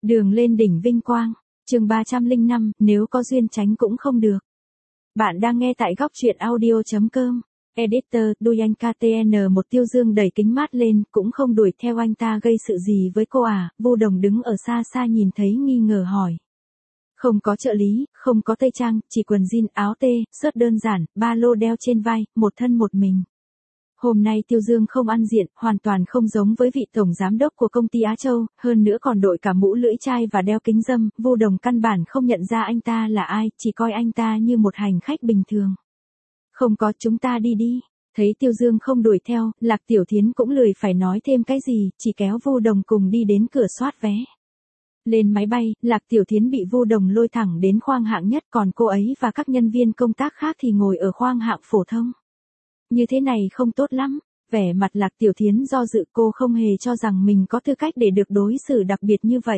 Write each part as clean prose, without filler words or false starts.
Đường lên đỉnh vinh quang, chương 305, nếu có duyên tránh cũng không được. Bạn đang nghe tại góc truyện audio.com. Editor, đuôi anh KTN. Một Tiêu Dương đẩy kính mát lên, cũng không đuổi theo anh ta gây sự gì với cô à? Vu Đồng đứng ở xa xa nhìn thấy nghi ngờ hỏi. Không có trợ lý, không có tây trang, chỉ quần jean áo tê, sớt đơn giản, ba lô đeo trên vai, một thân một mình. Hôm nay Tiêu Dương không ăn diện, hoàn toàn không giống với vị tổng giám đốc của công ty Á Châu, hơn nữa còn đội cả mũ lưỡi chai và đeo kính râm, Vu Đồng căn bản không nhận ra anh ta là ai, chỉ coi anh ta như một hành khách bình thường. Không có, chúng ta đi đi. Thấy Tiêu Dương không đuổi theo, Lạc Tiểu Thiến cũng lười phải nói thêm cái gì, chỉ kéo Vu Đồng cùng đi đến cửa soát vé. Lên máy bay, Lạc Tiểu Thiến bị Vu Đồng lôi thẳng đến khoang hạng nhất, còn cô ấy và các nhân viên công tác khác thì ngồi ở khoang hạng phổ thông. Như thế này không tốt lắm, vẻ mặt Lạc Tiểu Thiến do dự, cô không hề cho rằng mình có tư cách để được đối xử đặc biệt như vậy.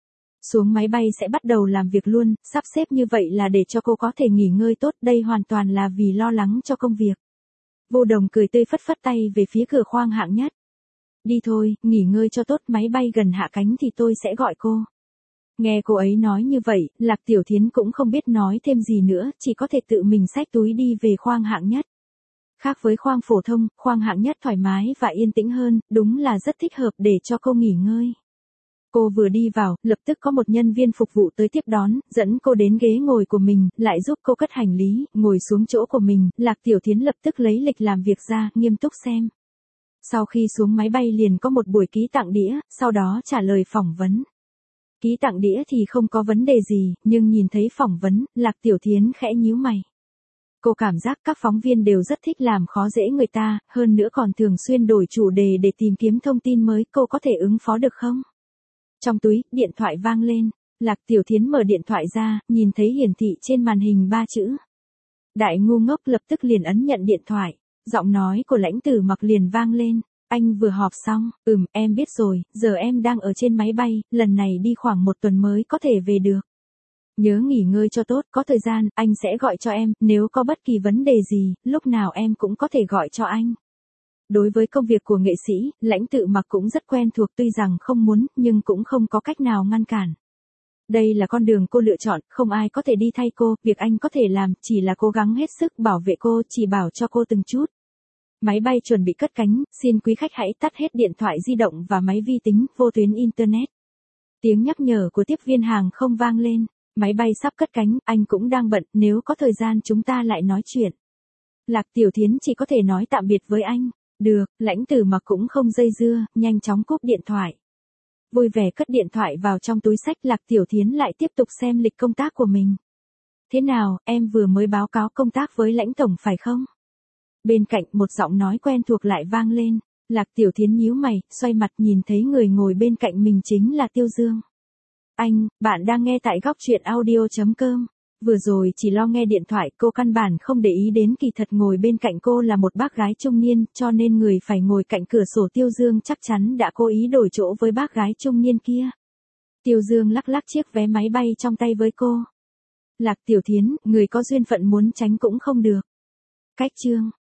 Xuống máy bay sẽ bắt đầu làm việc luôn, sắp xếp như vậy là để cho cô có thể nghỉ ngơi tốt, đây hoàn toàn là vì lo lắng cho công việc. Vu Đồng cười tươi phất phất tay về phía cửa khoang hạng nhất. Đi thôi, nghỉ ngơi cho tốt, máy bay gần hạ cánh thì tôi sẽ gọi cô. Nghe cô ấy nói như vậy, Lạc Tiểu Thiến cũng không biết nói thêm gì nữa, chỉ có thể tự mình xách túi đi về khoang hạng nhất. Khác với khoang phổ thông, khoang hạng nhất thoải mái và yên tĩnh hơn, đúng là rất thích hợp để cho cô nghỉ ngơi. Cô vừa đi vào, lập tức có một nhân viên phục vụ tới tiếp đón, dẫn cô đến ghế ngồi của mình, lại giúp cô cất hành lý, ngồi xuống chỗ của mình, Lạc Tiểu Thiến lập tức lấy lịch làm việc ra, nghiêm túc xem. Sau khi xuống máy bay liền có một buổi ký tặng đĩa, sau đó trả lời phỏng vấn. Ký tặng đĩa thì không có vấn đề gì, nhưng nhìn thấy phỏng vấn, Lạc Tiểu Thiến khẽ nhíu mày. Cô cảm giác các phóng viên đều rất thích làm khó dễ người ta, hơn nữa còn thường xuyên đổi chủ đề để tìm kiếm thông tin mới, cô có thể ứng phó được không? Trong túi, điện thoại vang lên, Lạc Tiểu Thiến mở điện thoại ra, nhìn thấy hiển thị trên màn hình 3 chữ. Đại ngu ngốc lập tức liền ấn nhận điện thoại, giọng nói của Lãnh Tử Mặc liền vang lên, anh vừa họp xong, em biết rồi, giờ em đang ở trên máy bay, lần này đi khoảng 1 tuần mới có thể về được. Nhớ nghỉ ngơi cho tốt, có thời gian, anh sẽ gọi cho em, nếu có bất kỳ vấn đề gì, lúc nào em cũng có thể gọi cho anh. Đối với công việc của nghệ sĩ, Lãnh Tử Mặc cũng rất quen thuộc, tuy rằng không muốn, nhưng cũng không có cách nào ngăn cản. Đây là con đường cô lựa chọn, không ai có thể đi thay cô, việc anh có thể làm, chỉ là cố gắng hết sức bảo vệ cô, chỉ bảo cho cô từng chút. Máy bay chuẩn bị cất cánh, xin quý khách hãy tắt hết điện thoại di động và máy vi tính, vô tuyến Internet. Tiếng nhắc nhở của tiếp viên hàng không vang lên. Máy bay sắp cất cánh, anh cũng đang bận, nếu có thời gian chúng ta lại nói chuyện. Lạc Tiểu Thiến chỉ có thể nói tạm biệt với anh. Được, Lãnh Tử Mặc cũng không dây dưa, nhanh chóng cúp điện thoại. Vui vẻ cất điện thoại vào trong túi xách, Lạc Tiểu Thiến lại tiếp tục xem lịch công tác của mình. Thế nào, em vừa mới báo cáo công tác với Lãnh Tổng phải không? Bên cạnh một giọng nói quen thuộc lại vang lên. Lạc Tiểu Thiến nhíu mày, xoay mặt nhìn thấy người ngồi bên cạnh mình chính là Tiêu Dương. Bạn đang nghe tại góc truyện audio.com. Vừa rồi chỉ lo nghe điện thoại, cô căn bản không để ý đến kỳ thật ngồi bên cạnh cô là một bác gái trung niên, cho nên người phải ngồi cạnh cửa sổ Tiêu Dương chắc chắn đã cố ý đổi chỗ với bác gái trung niên kia. Tiêu Dương lắc lắc chiếc vé máy bay trong tay với cô. Lạc Tiểu Thiến, người có duyên phận muốn tránh cũng không được. Cách chương.